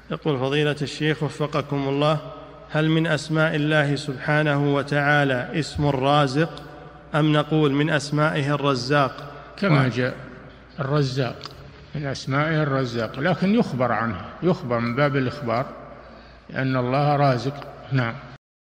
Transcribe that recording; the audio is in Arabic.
يقول فضيلة الشيخ وفقكم الله، هل من أسماء الله سبحانه وتعالى اسم الرازق، أم نقول من أسمائه الرزاق؟ كما جاء الرزاق من أسمائه الرزاق، لكن يخبر عنه، يخبر من باب الإخبار، لأن الله رازق. نعم.